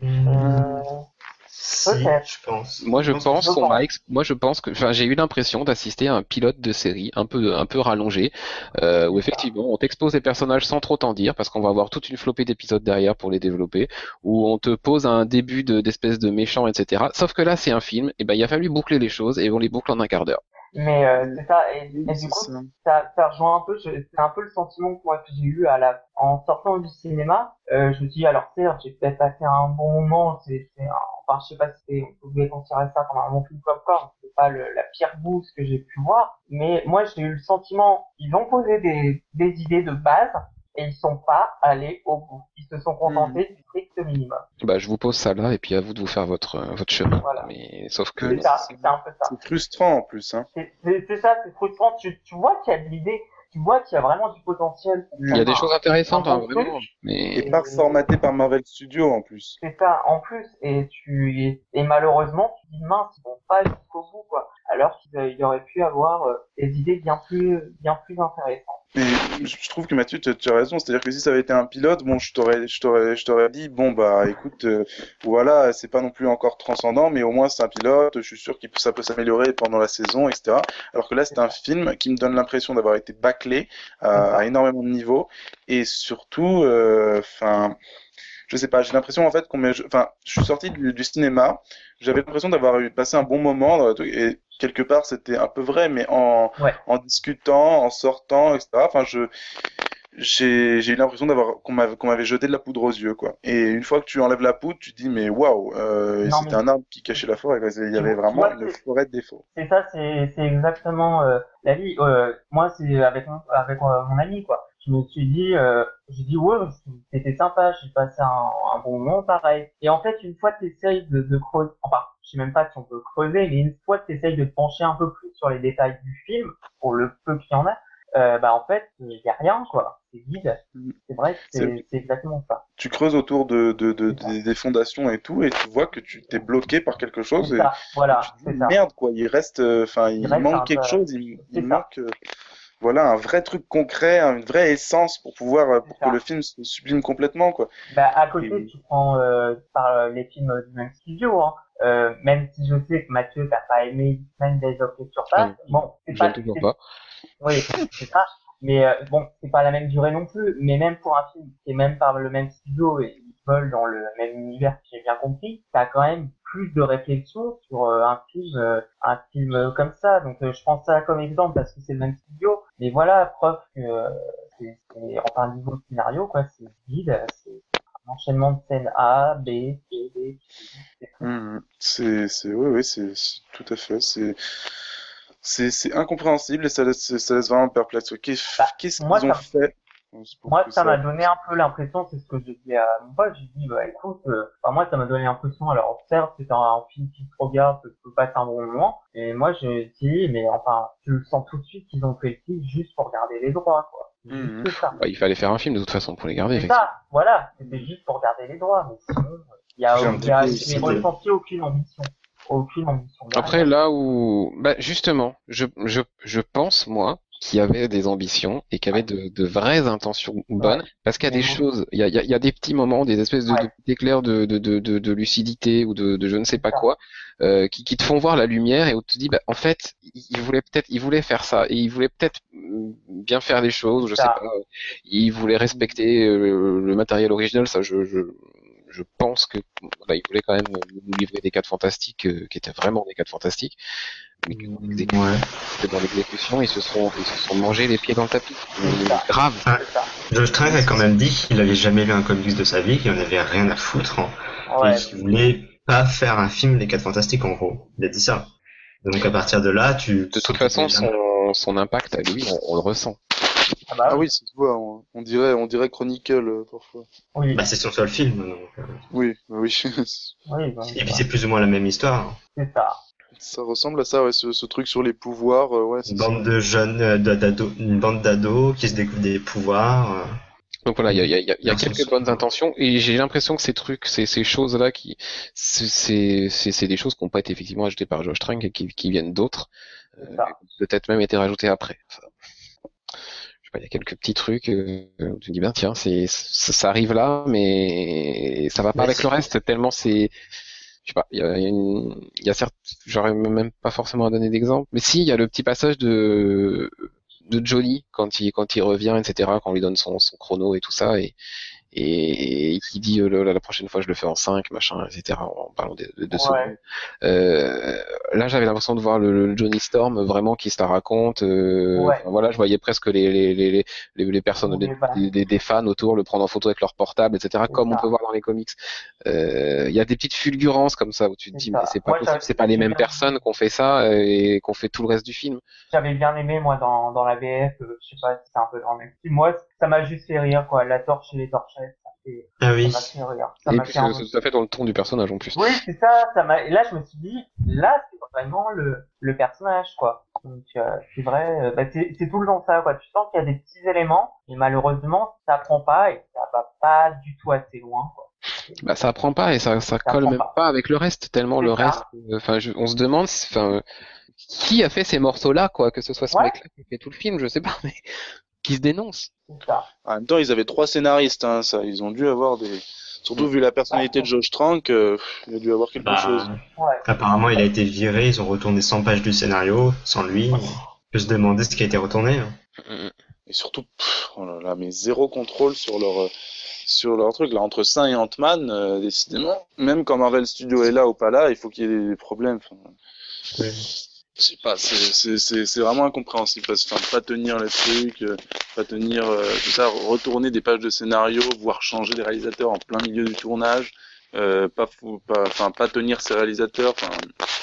Euh, Si, Peut-être. je pense. Moi, je que pense je qu'on pense. m'a ex- moi, je pense que, enfin, j'ai eu l'impression d'assister à un pilote de série un peu, un peu rallongé, euh, où effectivement, on t'expose les personnages sans trop t'en dire, parce qu'on va avoir toute une flopée d'épisodes derrière pour les développer, où on te pose un début de, d'espèce de méchant, et cetera. Sauf que là, c'est un film, et ben, il a fallu boucler les choses, et on les boucle en un quart d'heure. Mais euh, Oui, c'est ça, et, oui, et du c'est coup, ça. ça, ça rejoint un peu, je- c'est un peu le sentiment que moi que j'ai eu à la, en sortant du cinéma. Euh, je me dis, alors certes, j'ai peut-être passé un bon moment, c'est, c'est un- enfin, je sais pas si c'est, on pouvait considérer ça comme un bon film popcorn, c'est pas le, la pire bouse que j'ai pu voir, mais moi j'ai eu le sentiment, ils ont posé des, des idées de base, et ils sont pas allés au bout. Ils se sont contentés du strict minimum. Bah, je vous pose ça là, et puis à vous de vous faire votre, euh, votre chemin. Voilà. Mais, sauf que, Oui, C'est ça, c'est c'est un peu ça. c'est frustrant en plus, hein. C'est c'est- c'est ça, c'est frustrant. Tu, tu vois qu'il y a de l'idée, tu vois qu'il y a vraiment du potentiel pour il y a faire des un, choses un intéressantes, hein, bon vraiment. truc. Mais, Et pas formaté par Marvel Studios en plus. C'est ça, en plus, et tu et, et malheureusement, tu dis mince, ils vont pas jusqu'au bout, quoi. Alors qu'il euh, il aurait pu avoir euh, des idées bien plus, bien plus intéressantes. Mais je je trouve que Mathieu, tu, tu as raison. C'est-à-dire que si ça avait été un pilote, bon, je t'aurais, je t'aurais, je t'aurais dit, bon, bah, écoute, euh, voilà, c'est pas non plus encore transcendant, mais au moins c'est un pilote. Je suis sûr que ça peut s'améliorer pendant la saison, et cetera. Alors que là, c'est un film qui me donne l'impression d'avoir été bâclé à, à énormément de niveaux, et surtout, enfin. Je sais pas, j'ai l'impression en fait qu'on met, enfin, je suis sorti du, du cinéma, j'avais l'impression d'avoir eu passé un bon moment dans le truc, et quelque part c'était un peu vrai, mais en, Ouais. en discutant, en sortant, et cetera. Enfin, je, j'ai, j'ai eu l'impression d'avoir qu'on m'avait, qu'on m'avait jeté de la poudre aux yeux, quoi. Et une fois que tu enlèves la poudre, tu te dis mais waouh, euh, Non, c'était mais un arbre qui cachait la forêt, quoi. Il y tu, avait tu vraiment vois, une c'est forêt de défauts. c'est ça, c'est c'est exactement euh, la vie. Euh, moi, c'est avec mon, avec euh, mon ami, quoi. Je me suis dit, euh, j'ai dit ouais, c'était sympa, j'ai passé un, un bon moment, pareil. Et en fait, une fois que t'essayes de, de creuser, enfin, je sais même pas si on peut creuser, mais une fois que t'essayes de te pencher un peu plus sur les détails du film, pour le peu qu'il y en a, euh, bah en fait, il y a rien, quoi. C'est vide. C'est vrai que C'est- c'est c'est exactement ça. Tu creuses autour de, de, de, C'est ça. des, des fondations et tout, et tu vois que tu t'es bloqué par quelque chose, C'est et, ça, et voilà, tu te dis c'est ça. merde, quoi. Il reste, enfin, Il il, reste manque un quelque peu, chose. Il, c'est il ça, manque. euh, Voilà, un vrai truc concret, une vraie essence pour pouvoir, euh, c'est pour que le ça. film se sublime complètement, quoi. Bah, à côté, Et, tu prends euh, par euh, les films du même studio, hein. Euh, même si je sais que Mathieu t'as pas aimé X-Men Days of Future ah Past, non, bon, c'est j'aime pas, toujours c'est, pas. oui, c'est ça. Mais euh, bon, c'est pas la même durée non plus. Mais même pour un film qui est même par le même studio et ils volent dans le même univers, si j'ai bien compris, t'as quand même plus de réflexion sur euh, un film, euh, un film euh, comme ça. Donc euh, je prends ça comme exemple parce que c'est le même studio. Mais voilà, preuve que euh, c'est, c'est enfin niveau scénario quoi, c'est vide, c'est un enchaînement de scènes A, B, C, D, c'est tout. hum, c'est, c'est, oui, oui, c'est, c'est- tout à fait, c'est, c'est, c'est incompréhensible et ça laisse, ça laisse vraiment perplexe. Qu'est- Bah, Qu'est-ce moi qu'ils ont ça fait pour Moi, que ça ça. m'a donné un peu l'impression, c'est ce que j'ai dit à mon pote, j'ai dit, bah écoute, euh, enfin, moi, ça m'a donné l'impression, alors certes, c'est un, un film qui se regarde, que tu peux passer un bon moment, et moi, j'ai dit, mais enfin, tu le sens tout de suite qu'ils ont fait le film juste pour garder les droits, quoi. C'est Hum, juste ça. Bah, il fallait faire un film de toute façon pour les garder, C'est effectivement. ça, voilà, c'était juste pour garder les droits, mais sinon, il y a, J'ai un il petit y a, peu j'ai aussi de- ressenti aucune ambition. Aucune ambition. Après, là où, bah, justement, je, je, je pense, moi, qu'il y avait des ambitions et qu'il y avait de, de vraies intentions bonnes, Ouais. parce qu'il y a des Mais bon. choses, il y a, il y a, il y a des petits moments, des espèces de, Ouais. de petits éclairs de, de, de, de, de lucidité ou de, de je ne sais C'est pas ça. quoi, euh, qui, qui te font voir la lumière et où tu te dis, bah, en fait, il il voulait peut-être, il voulait faire ça et il voulait peut-être mm, bien faire les choses, ou je C'est sais ça. pas, il voulait respecter euh, le matériel original, ça, je, je, je pense que voilà, il voulait quand même nous livrer des quatre fantastiques euh, qui étaient vraiment des quatre fantastiques, mais que dans l'exécution, Ouais. que dans l'exécution, ils se sont ils se sont mangés les pieds dans le tapis. C'est ça. Grave. Ah, C'est ça. Josh Trank a quand même dit qu'il avait jamais lu un comics de sa vie, qu'il en avait rien à foutre, hein, et Ouais. qu'il voulait pas faire un film des quatre fantastiques en gros. Il a dit ça. Donc à partir de là, tu. De toute façon, son, son impact à lui, on, on le ressent. Ah bah Ah oui. oui, ça se voit, on, on dirait, on dirait Chronicle, euh, parfois. Oui. Bah c'est son seul film. Donc, euh, Oui, bah oui. Oui, donc, Et puis c'est plus ou moins la même histoire. c'est ça. Ça ressemble à ça, ouais, ce, ce truc sur les pouvoirs, euh, ouais, c'est Une ça. bande de jeunes, euh, d'ados, une bande d'ados qui se découvrent des pouvoirs. euh. Donc voilà, il y a, il y a, il y a- il y a Dans son quelques sens. bonnes intentions et j'ai l'impression que ces trucs, ces, ces choses-là, qui, c'est, c'est, c'est c'est des choses qui n'ont pas été effectivement ajoutées par Josh Trank et qui, qui viennent d'autres, C'est euh, ça. peut-être même été rajoutées après. Enfin, je pas, il y a quelques petits trucs euh, où tu te dis ben tiens, c'est ça, ça arrive là, mais ça va pas Ouais, avec c'est- le reste tellement c'est, je sais pas, il y a, il y a une, il y a certes, j'aurais même pas forcément à donner d'exemple, mais si il y a le petit passage de de Johnny quand il quand il revient, et cetera, quand on lui donne son son chrono et tout ça et et, et qui dit euh, la, la prochaine fois je le fais en cinq machin, et cetera, en parlant de, de, de secondes. Ouais. Euh, là j'avais l'impression de voir le, le Johnny Storm vraiment qui se la raconte. Euh, Ouais. enfin, voilà, je voyais presque les les les les, les personnes, Les des, fans. des, des fans autour le prendre en photo avec leur portable, et cetera. C'est Comme on ça. peut voir dans les comics. Euh, Il y a des petites fulgurances comme ça où tu te C'est dis ça. mais c'est pas Moi, possible, j'avais- c'est pas les mêmes j'avais- personnes qu'on fait ça euh, et qu'on fait tout le reste du film. J'avais bien aimé, moi, dans, dans la V F, euh, je sais pas si c'est un peu dans le même style. Moi, ça m'a juste fait rire, quoi. La torche et les torchettes, ça fait, Ah ça oui. m'a fait rire. Ça Et m'a puis fait c'est un c'est tout à fait dans le ton du personnage en plus. Oui, c'est ça, ça m'a, et là, je me suis dit, là, c'est vraiment le, le personnage, quoi. Donc, euh, c'est vrai, euh, bah, c'est, c'est tout le temps ça, quoi. Tu sens qu'il y a des petits éléments, et malheureusement, ça prend pas, et ça va pas du tout assez loin, quoi. Bah ça apprend pas et ça ça colle prend même pas. pas avec le reste tellement C'est le ça. reste. euh, Enfin, je- on se demande, enfin, euh, qui a fait ces morceaux-là, quoi, que ce soit ce Ouais. mec-là qui fait tout le film, je sais pas, mais qui se dénonce. C'est ça. En même temps, ils avaient trois scénaristes, hein, ça. Ils ont dû avoir des. Surtout vu la personnalité de Josh Trank, euh, il a dû avoir quelque Bah, chose. Ouais. apparemment, il a été viré, ils ont retourné cent pages du scénario, sans lui. On peut se demander ce qui a été retourné. hein. Et surtout, pff, oh là là, mais zéro contrôle sur leur euh, sur leur truc là entre ça et Ant-Man, euh, décidément. Même quand Marvel Studios est là ou pas là, il faut qu'il y ait des problèmes. Enfin, Ouais. je sais pas, c'est c'est c'est c'est vraiment incompréhensible parce que enfin, pas tenir le truc, euh, pas tenir euh, tout ça, retourner des pages de scénario, voire changer des réalisateurs en plein milieu du tournage, euh, pas fou, pas enfin pas tenir ses réalisateurs, enfin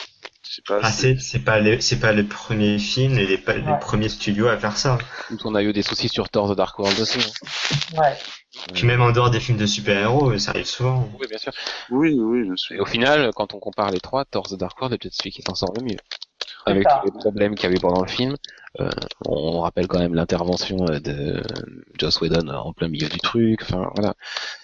je sais pas. Ah, c'est- c'est, c'est pas les, c'est pas les premiers films et les, pas- les Ouais. premiers studios à faire ça. Quand on a eu des soucis sur Thor The Dark World aussi. hein. Ouais. Puis même en dehors des films de super-héros, ça arrive souvent. Oui, bien sûr. Oui, oui, je suis. Et au final, quand on compare les trois, Thor The Dark World est peut-être celui qui s'en sort le mieux. C'est Avec ça. tous les problèmes qu'il y avait pendant le film, euh, on rappelle quand même l'intervention euh, de Joss Whedon euh, en plein milieu du truc, enfin voilà.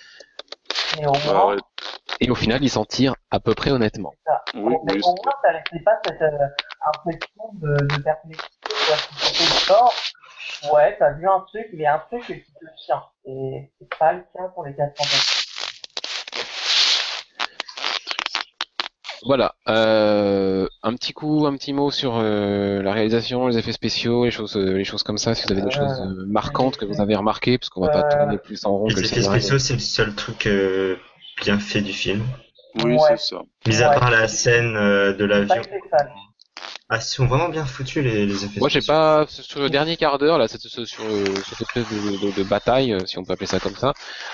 Et au Bah, moins, ouais. Et au final, il s'en tire à peu près honnêtement. Oui, mais oui, au moins, ça laissait pas cette euh, impression de, de perplexité, quoi. Si tu te sors, ouais, t'as vu un truc, mais un truc qui te tient. Et c'est pas le cas pour les quatre fantastiques. Voilà. Euh, un petit coup, un petit mot sur euh, la réalisation, les effets spéciaux, les choses, euh, les choses comme ça. Si vous avez des Euh, choses euh, marquantes que vous avez remarquées, parce qu'on va pas euh, tourner plus en rond que Les le effets scénario. spéciaux, c'est le seul truc euh, bien fait du film. Oui, Ouais. c'est ça. Mis à Ouais. part la scène euh, de J'ai pas l'avion. été fan. Ah, ils sont vraiment bien foutus les, les effets Moi, j'ai spéciaux. pas sur le dernier quart d'heure là, cette, ce- sur euh, cette espèce de, de, de bataille, euh, si on peut appeler ça comme ça.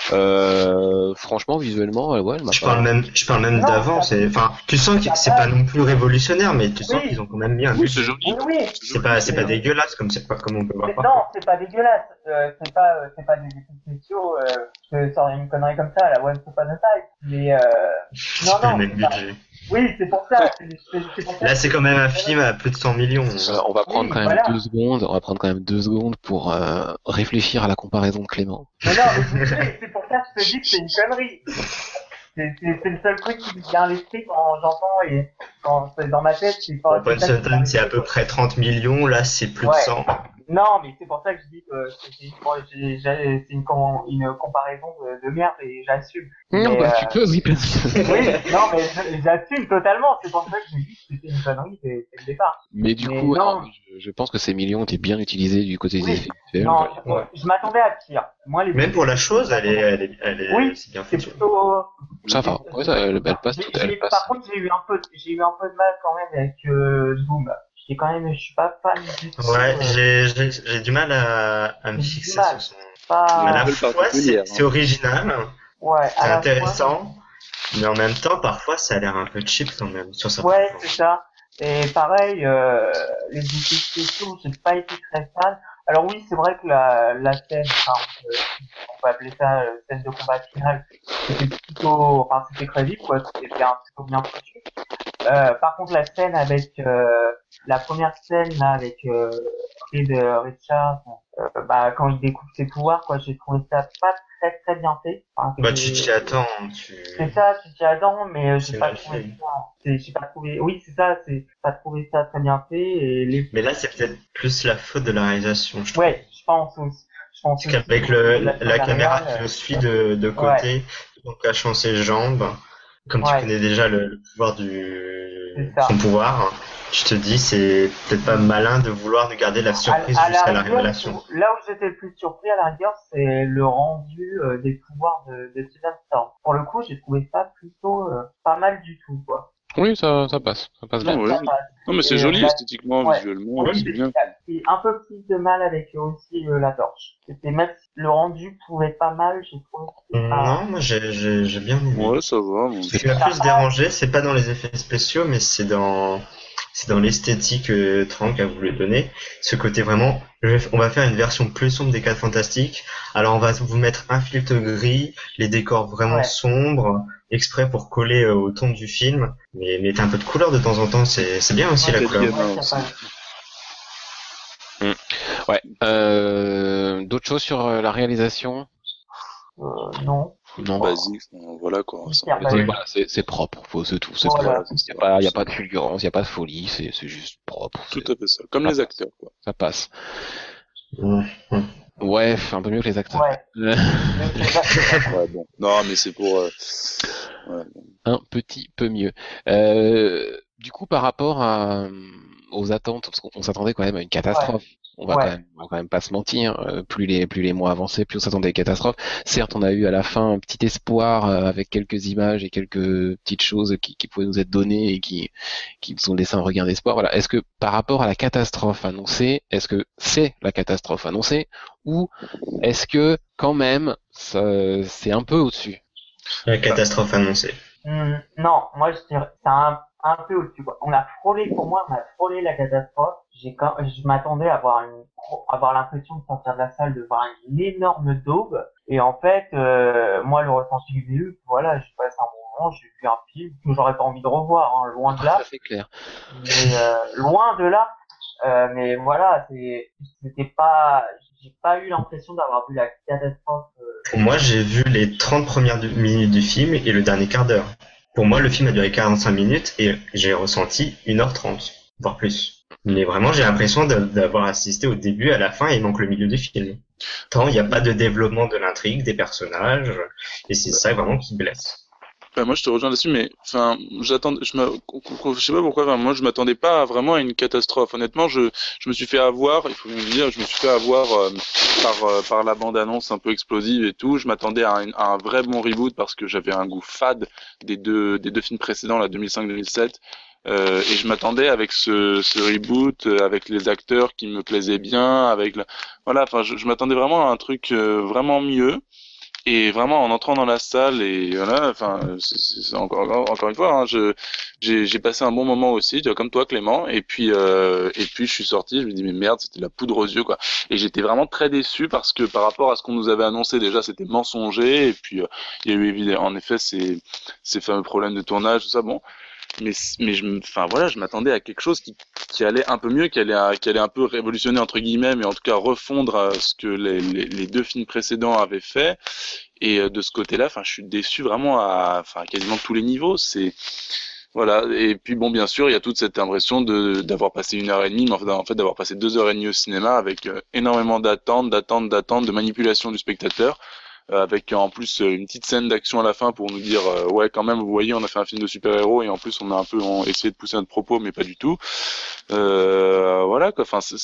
Euh, franchement, visuellement, euh, ouais, elle m'a Je pas. parle même, je parle même Non, d'avant. ça- C'est, enfin, tu sens que c'est pas non plus révolutionnaire, mais tu sens Oui. qu'ils ont quand même bien. Oui, c'est joli. Oui, oui. C'est pas, c'est pas dégueulasse comme c'est pas comme on peut voir. C'est- parfois. Non, c'est pas dégueulasse. Euh, c'est pas, euh, c'est pas des effets spéciaux. Euh, je sors une connerie comme ça, la One Upon a Time. Mais euh, C'est non, pas non, le même c'est pas- budget. oui, c'est pour ça. C'est, c'est, c'est pour ça. Là, c'est quand même un film à plus de cent millions. Euh, on va prendre Oui, quand même voilà. deux secondes. On va prendre quand même deux secondes pour euh, réfléchir à la comparaison de Clément. Mais non, mais je sais, c'est pour ça que je te dis que c'est une connerie. C'est, c'est, c'est le seul truc qui me vient à l'esprit quand j'entends et quand c'est dans ma tête. C'est pas, Pour c'est ça qui me vient à Time, c'est à l'esprit, peu quoi. près trente millions. Là, c'est plus Ouais. de cent. Non, mais c'est pour ça que je dis que c'est, c'est, bon, j'ai- j'ai- c'est une, com- une comparaison de, de merde et j'assume. Non, Mais, bah, euh, tu peux, oui, bien sûr. Oui, non, mais je- j'assume totalement. C'est pour ça que je dis que c'était une connerie dès, dès le départ. Mais du Mais coup, non. non, je, je pense que ces millions étaient bien utilisés du côté des Oui. effets visuels. Non, Voilà. je, je m'attendais à pire. Moi, les Même pour la chose, elle est, elle est, elle est, Oui, c'est bien c'est foutu. plutôt. Ça va. Ouais, ça, elle, elle passe, J'ai- tout- elle j'ai- passe. Par contre, j'ai eu un peu, j'ai eu un peu de mal quand même avec euh, Zoom. J'ai quand même, je suis pas fan du tout. Ouais, euh, j'ai, j'ai, j'ai du mal à, à me J'ai du fixer mal. sur son. pas. À la Nouvelle fois, particulière, c'est, c'est hein. original, Ouais. c'est à la intéressant, mais en même temps, parfois, ça a l'air un peu cheap quand même sur sa fois- Ouais, c'est ça. Et pareil, euh, les effets spéciaux, j'ai pas été très fan. Alors oui, c'est vrai que la, la scène, enfin, on peut, on peut appeler ça euh, scène de combat finale, c'était plutôt, enfin, c'était crédible, quoi. C'était bien, plutôt bien foutu. Euh, par contre, la scène avec euh, la première scène là avec euh, Reed euh, Richards, euh, bah quand il découvre ses pouvoirs, quoi, j'ai trouvé ça pas très très bien fait. Enfin, Bah, c'est- tu t'y attends, tu... c'est ça, tu t'y attends, mais euh, j'ai C'est pas mal trouvé fait. ça. c'est- J'ai pas trouvé. Oui, c'est ça, c'est pas trouvé ça très bien fait et les. Mais là, c'est peut-être plus la faute de la réalisation, je trouve. Ouais, je je pense aussi. Je pense aussi Avec que le, la, la caméra réal, qui le suit de, de côté, ouais. tout en cachant ses jambes, comme tu Ouais. connais déjà le, le pouvoir du, C'est ça. son pouvoir, je te dis, c'est peut-être pas malin de vouloir de garder la surprise à, à jusqu'à la la rigueur, révélation. c'est- là où j'étais le plus surpris à la rigueur, c'est le rendu euh, des pouvoirs de, de Susan Storm. Pour le coup, j'ai trouvé ça plutôt euh, pas mal du tout, quoi. Oui, ça, ça passe, ça passe Ça, bien. Non, ouais. ça passe. Non, mais c'est Et, euh, joli là, esthétiquement, ouais. visuellement, Oui, c'est bien. j'ai un peu plus de mal avec euh, aussi euh, la torche. C'était même si le rendu pouvait pas mal, j'ai trouvé que c'était pas... Non, moi j'ai, j'ai, j'ai bien aimé. Ouais, ça va. Bon. Ce qui m'a plus dérangé, c'est pas dans les effets spéciaux, mais c'est dans, c'est dans l'esthétique que Trank a voulu donner. Ce côté vraiment, je vais- on va faire une version plus sombre des Quatre Fantastiques. Alors on va vous mettre un filtre gris, les décors vraiment Ouais. sombres, exprès pour coller euh, au ton du film. Mais mettre un peu de couleur de temps en temps, c'est, c'est bien aussi Ouais, la c'est couleur. bien. Ouais, ça passe. Ouais. Euh, d'autres choses sur euh, la réalisation? Euh, non. Non. Basique, enfin, voilà quoi. C'est Ça hyper me plaît. basique. Voilà, c'est, c'est propre, faut- c'est tout, c'est Voilà. propre. Il y a pas, il y a pas de fulgurance, il y a pas de folie, c'est, c'est juste propre. Tout c'est- à fait ça. Comme ça les passe. acteurs, quoi. Ça passe. Mmh. Ouais, un peu mieux que les acteurs. Ouais. Euh, Mais c'est pas- Ouais, bon. Non, mais c'est pour. Euh... Ouais, bon. un petit peu mieux. Euh, du coup, par rapport à, aux attentes, parce qu'on on s'attendait quand même à une catastrophe. On va Ouais. quand même, on va quand même pas se mentir. euh, plus les, plus les mois avançaient, plus on s'attendait à une catastrophe. Certes, on a eu à la fin un petit espoir euh, avec quelques images et quelques petites choses qui, qui pouvaient nous être données et qui, qui nous ont laissé un regain d'espoir. Voilà. Est-ce que par rapport à la catastrophe annoncée, est-ce que c'est la catastrophe annoncée ou est-ce que quand même ça, c'est un peu au-dessus? La catastrophe annoncée. Hum, non, moi je dirais c'est un, un peu au-dessus, quoi. On a frôlé, pour moi, on a frôlé la catastrophe. J'ai quand, je m'attendais à avoir une, avoir l'impression de sortir de la salle, de voir une énorme daube. Et en fait, euh, moi le ressenti que j'ai eu, voilà, j'ai passé un moment, j'ai vu un film que j'aurais pas envie de revoir, hein, loin de là. Ça, c'est clair. Mais euh, loin de là. Euh, mais voilà, c'est, c'était pas, j'ai pas eu l'impression d'avoir vu la catastrophe. euh, Pour moi, j'ai vu les trente premières du- minutes du film et le dernier quart d'heure. Pour moi, le film a duré quarante-cinq minutes et j'ai ressenti une heure trente, voire plus. Mais vraiment, j'ai l'impression de- d'avoir assisté au début, à la fin, et il manque le milieu du film. Tant il n'y a pas de développement de l'intrigue, des personnages, et c'est ça vraiment qui blesse. Bah, moi, je te rejoins là-dessus, mais enfin, j'attends, je me, je sais pas pourquoi. Enfin, moi, je m'attendais pas à vraiment à une catastrophe. Honnêtement, je, je me suis fait avoir. Il faut me dire, je me suis fait avoir euh, par euh, par la bande-annonce un peu explosive et tout. Je m'attendais à un, à un vrai bon reboot parce que j'avais un goût fade des deux des deux films précédents, là, deux mille cinq deux mille sept. Euh, et je m'attendais avec ce, ce reboot, euh, avec les acteurs qui me plaisaient bien, avec la, voilà. Enfin, je, je m'attendais vraiment à un truc euh, vraiment mieux. Et vraiment en entrant dans la salle et voilà, enfin c'est, c'est, c'est encore encore une fois, hein, je j'ai j'ai passé un bon moment aussi, tu vois, comme toi Clément. Et puis euh, et puis je suis sorti, je me dis mais merde, c'était la poudre aux yeux quoi. Et j'étais vraiment très déçu parce que par rapport à ce qu'on nous avait annoncé déjà, c'était mensonger. Et puis euh, il y a eu évidemment en effet ces ces fameux problèmes de tournage, tout ça. Bon, mais mais je enfin voilà, je m'attendais à quelque chose qui qui allait un peu mieux, qui allait qui allait un peu révolutionner entre guillemets, mais en tout cas refondre euh, ce que les les, les deux films précédents avaient fait. Et euh, de ce côté-là, enfin je suis déçu vraiment à enfin quasiment tous les niveaux, c'est voilà. Et puis bon, bien sûr, il y a toute cette impression de d'avoir passé une heure et demie, mais en fait d'avoir passé deux heures et demie au cinéma avec euh, énormément d'attentes, d'attentes, d'attentes, de manipulation du spectateur. Euh, avec en plus euh, une petite scène d'action à la fin pour nous dire euh, ouais quand même vous voyez on a fait un film de super-héros et en plus on a un peu on essayé de pousser notre propos mais pas du tout euh, voilà quoi, enfin c'est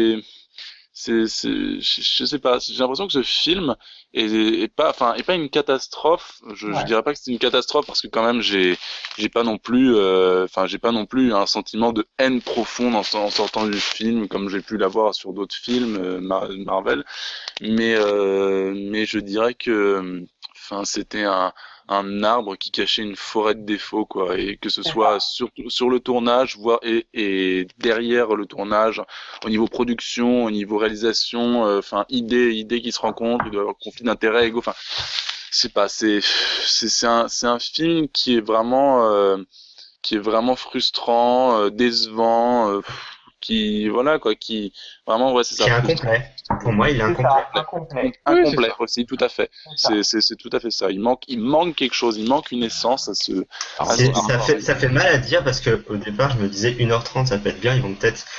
c'est c'est je, je sais pas, j'ai l'impression que ce film est, est pas enfin est pas une catastrophe. Je, Ouais. je dirais pas que c'est une catastrophe parce que quand même j'ai j'ai pas non plus euh, enfin j'ai pas non plus un sentiment de haine profonde en, en sortant du film comme j'ai pu l'avoir sur d'autres films euh, Mar- Marvel. Mais euh, mais je dirais que enfin c'était un un arbre qui cachait une forêt de défauts quoi, et que ce soit sur sur le tournage voire et et derrière le tournage au niveau production, au niveau réalisation, enfin euh, idées idées qui se rencontrent, de conflit d'intérêts égaux, enfin c'est pas c'est c'est c'est un c'est un film qui est vraiment euh, qui est vraiment frustrant, euh, décevant, euh, qui voilà quoi, qui vraiment ouais c'est ça. Qui est incomplet. Pour moi, il est C'est incomplet. ça, incomplet. Incomplet Oui, c'est ça. aussi, tout à fait. C'est ça. C'est c'est c'est tout à fait ça. Il manque il manque quelque chose, il manque une essence à ce. Alors, C'est- alors, ça fait, ça fait mal à dire parce que au départ, je me disais une heure trente, ça peut être bien, ils vont peut-être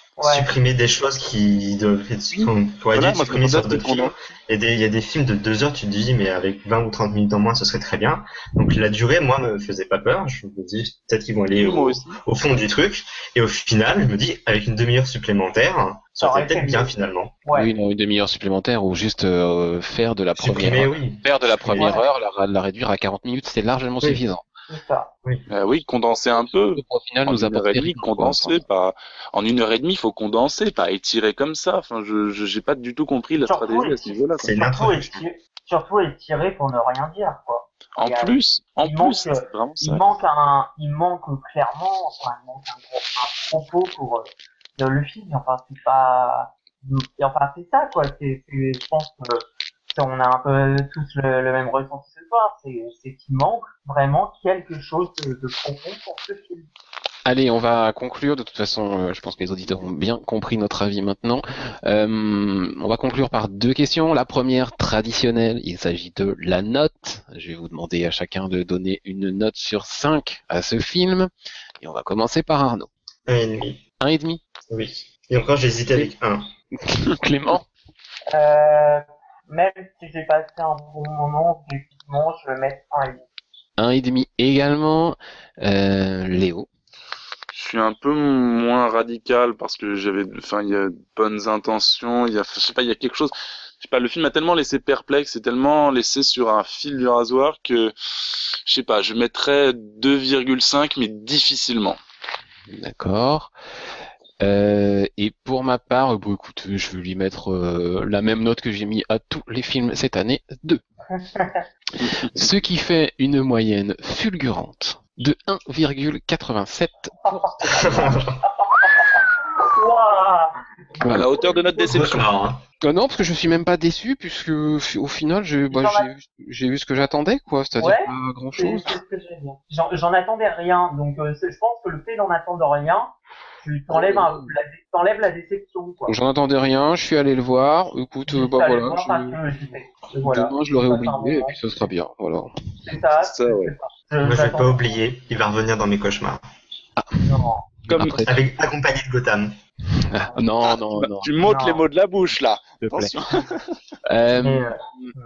Ouais. supprimer des choses qui doivent être Oui. qu'on aurait Voilà, dû moi, supprimer je me sur demande d'autres films. Et des- il y a des films de deux heures, tu te dis, mais avec vingt ou trente minutes en moins, ce serait très bien. Donc la durée, moi, me faisait pas peur. Je me dis, peut-être qu'ils vont aller Oui, moi au, aussi. au fond du truc. Et au final, je me dis, avec une demi-heure supplémentaire, ça Ça aurait aurait peut-être fait bien mieux. finalement. Ouais. Oui, non, une demi-heure supplémentaire ou juste euh, faire de la première Supprimer, oui. faire de la première Ouais. heure, la, la réduire à quarante minutes, c'est largement Oui. suffisant. C'est ça. Euh, oui, condenser un peu. Au final, En nous une heure et apporter demie, rien, quoi. condenser, pas. En une heure et demie, il faut condenser, pas étirer comme ça. Enfin, je, je j'ai pas du tout compris la Surtout, stratégie à ce niveau-là. quoi. C'est une surtout introduction. étirer, surtout étirer pour ne rien dire, quoi. En Il y a- plus, en il plus, manque, c'est vraiment Il ça. manque un, il manque clairement, enfin, il manque un, gros, un propos pour euh, le, le film. Enfin, c'est pas, et enfin, c'est ça, quoi. C'est, c'est, je pense que si on a un peu tous le, le même ressenti ce soir. C'est, c'est qu'il manque vraiment quelque chose de, de profond pour ce film. Allez, on va conclure. De toute façon, euh, je pense que les auditeurs ont bien compris notre avis maintenant. Euh, on va conclure par deux questions. La première, traditionnelle, il s'agit de la note. Je vais vous demander à chacun de donner une note sur cinq à ce film. Et on va commencer par Arnaud. Un et demi. Un et demi. Oui. Et encore, j'ai hésité avec un. Clément. Euh, même si j'ai passé un bon moment, objectivement, je vais mettre un et demi. Un et demi également. Euh, Léo. Je suis un peu moins radical parce que j'avais, enfin, il y a de bonnes intentions, il y a, je sais pas, il y a quelque chose, je sais pas, le film m'a tellement laissé perplexe et tellement laissé sur un fil du rasoir que, je sais pas, je mettrais deux virgule cinq, mais difficilement. D'accord. Euh, et pour ma part, bon, écoute, je vais lui mettre euh, la même note que j'ai mis à tous les films cette année, deux. Ce qui fait une moyenne fulgurante de un virgule quatre-vingt-sept. Ouah. À la hauteur de notre déception. Record, hein. Euh, non, parce que je suis même pas déçu, puisque au final, j'ai bah, J'en j'ai eu- j'ai eu ce que j'attendais, quoi, c'est-à-dire Ouais, pas grand C'est chose. c'est ce que je veux dire. J'en, j'en attendais rien, donc euh, c'est- je pense que le fait d'en attendre rien, tu t'enlèves, un, la, t'enlèves la déception, quoi. J'en attendais rien, je suis allé le voir. Écoute, euh, Juste bah aller voilà, voir par je- curiosité. Et voilà. demain je l'aurai Tu passes un oublié et moment. puis ce sera bien. Voilà. C'est ça, C'est ça, ouais. c'est ça. Je- Moi, je vais j'attends- pas oublier. Il va revenir dans mes cauchemars. Non. Comme Après, Avec accompagné de Gotham. ah, non, Ah, non, tu, non, tu m'ôtes Non. les mots de la bouche là. s'il te plaît. Attention. Euh, Mais, euh,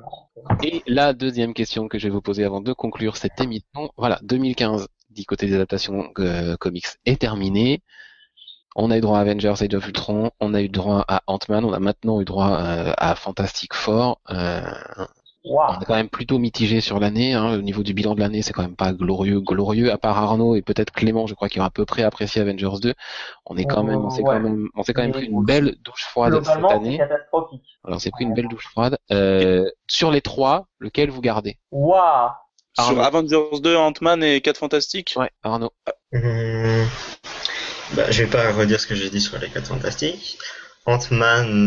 Et la deuxième question que je vais vous poser avant de conclure cette émission, voilà, deux mille quinze, du côté des adaptations euh, comics, est terminé. On a eu droit à Avengers Age of Ultron, on a eu droit à Ant-Man, on a maintenant eu droit euh, à Fantastic Four. Euh, Waouh. on est quand même plutôt mitigé sur l'année. Hein. Au niveau du bilan de l'année, c'est quand même pas glorieux, glorieux. À part Arnaud et peut-être Clément, je crois qu'il a à peu près apprécié Avengers deux. On est quand Oh, même, on s'est ouais. quand même, on s'est quand même Mais pris une belle douche froide cette Globalement, c'est année. catastrophique. Alors, c'est pris une belle douche froide. Euh, sur les trois, lequel vous gardez? Waouh. Sur Arnaud. Avengers deux, Ant-Man et quatre Fantastiques. Ouais, Arnaud. Hum, bah, je vais pas redire ce que j'ai dit sur les quatre Fantastiques. Ant-Man,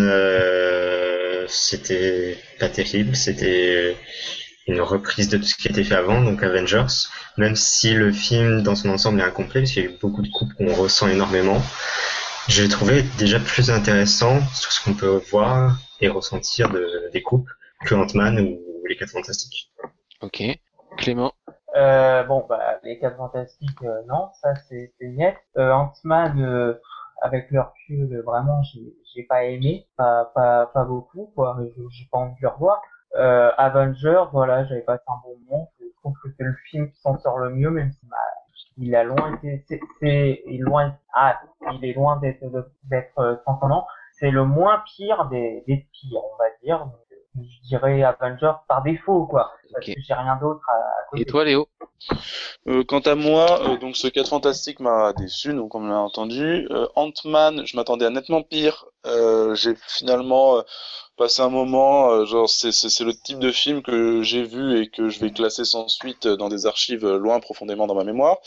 euh, c'était pas terrible, c'était une reprise de tout ce qui a été fait avant, donc Avengers, même si le film dans son ensemble est incomplet, parce qu'il y a eu beaucoup de coupes qu'on ressent énormément, j'ai trouvé déjà plus intéressant sur ce qu'on peut voir et ressentir de, des coupes que Ant-Man ou les quatre Fantastiques. Ok. Clément. Euh, bon, bah, les quatre fantastiques, euh, non, ça c'est, c'est net. Euh, Ant-Man, euh, avec le recul, euh, vraiment, j'ai, j'ai pas aimé, pas, pas, pas beaucoup, quoi. Je- J'ai pas envie de le revoir. Euh, Avenger, voilà, j'avais passé un bon moment. Je trouve que c'est le film qui s'en sort le mieux, même si bah, il a loin été, c'est, c'est, il est loin, ah, il est loin d'être, d'être euh, transcendant. C'est le moins pire des, des pires, on va dire. Donc, je dirais Avenger par défaut, quoi. Parce Ok. que j'ai rien d'autre à, à côté. Et toi, Léo? Euh, quant à moi, euh, donc ce quatre Fantastiques m'a déçu, donc comme on l'a entendu. Euh, Ant-Man, je m'attendais à nettement pire. Euh, j'ai finalement euh, passé un moment, euh, genre c'est, c'est, c'est le type de film que j'ai vu et que je vais classer sans suite dans des archives euh, loin profondément dans ma mémoire.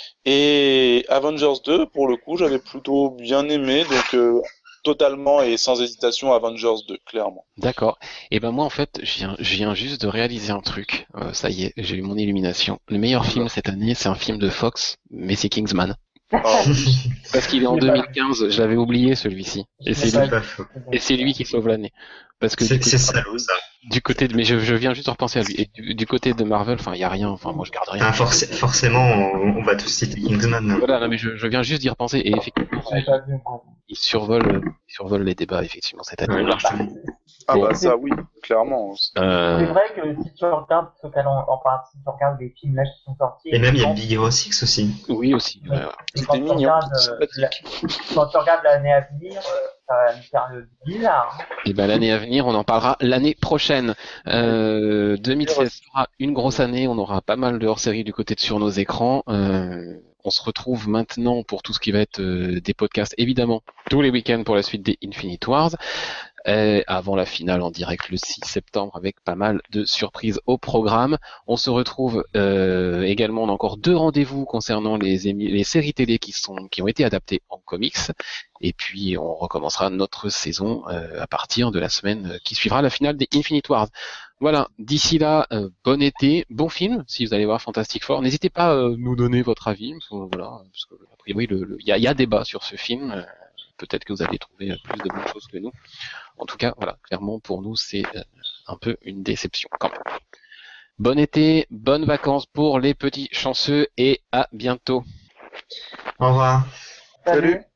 Et Avengers deux, pour le coup, j'avais plutôt bien aimé, donc euh, totalement et sans hésitation Avengers deux, clairement. D'accord. Et ben moi en fait, je viens, je viens juste de réaliser un truc. Euh, ça y est, j'ai eu mon illumination. Le meilleur film cette année, c'est un film de Fox, mais c'est Kingsman. Oh, Parce qu'il est en Mais deux mille quinze, je l'avais oublié celui-ci. Et Je c'est l'ai lui, pas faux. et c'est lui qui sauve l'année. Parce que C'est du coup, c'est salaud, ça. du côté de, mais je, je viens juste de repenser à lui. Et du, du côté de Marvel, enfin, il y a rien. Enfin, moi, je garde rien. Enfin, forc- forcément, on, on va tous citer Kingsman. Voilà, non, mais je, je viens juste d'y repenser et effectivement, J'ai pas vu encore. il survole, il survole les débats effectivement cette année. Ouais, largement. Ah Bon. bah ça oui, clairement. Euh, C'est vrai que si tu regardes ce calendrier, enfin, si tu regardes les films là qui sont sortis. Et même, il y a quand- Big Hero six aussi. oui aussi. Ouais, ouais. et quand C'était tu mignon, regardes, c'était euh, la- sympathique. quand tu regardes l'année à venir, euh, ça va me faire le bizarre. hein. Et ben l'année à venir, on en parlera l'année prochaine. Euh, deux mille seize sera une grosse année. On aura pas mal de hors-série du côté de sur nos écrans. Euh, on se retrouve maintenant pour tout ce qui va être euh, des podcasts, évidemment, tous les week-ends pour la suite des Infinite Wars. Euh, avant la finale en direct le six septembre avec pas mal de surprises au programme. On se retrouve euh, également, on a encore deux rendez-vous concernant les, émi- les séries télé qui sont qui ont été adaptées en comics. Et puis on recommencera notre saison euh, à partir de la semaine qui suivra la finale des Infinite Wars. Voilà, d'ici là, euh, bon été, bon film, si vous allez voir Fantastic Four. N'hésitez pas à euh, nous donner votre avis, parce que, voilà, parce que a priori, il le, y, a, y a débat sur ce film. Euh, peut-être que vous allez trouver euh, plus de bonnes choses que nous. En tout cas, voilà, clairement pour nous, c'est euh, un peu une déception quand même. Bon été, bonnes vacances pour les petits chanceux et à bientôt. Au revoir. Salut.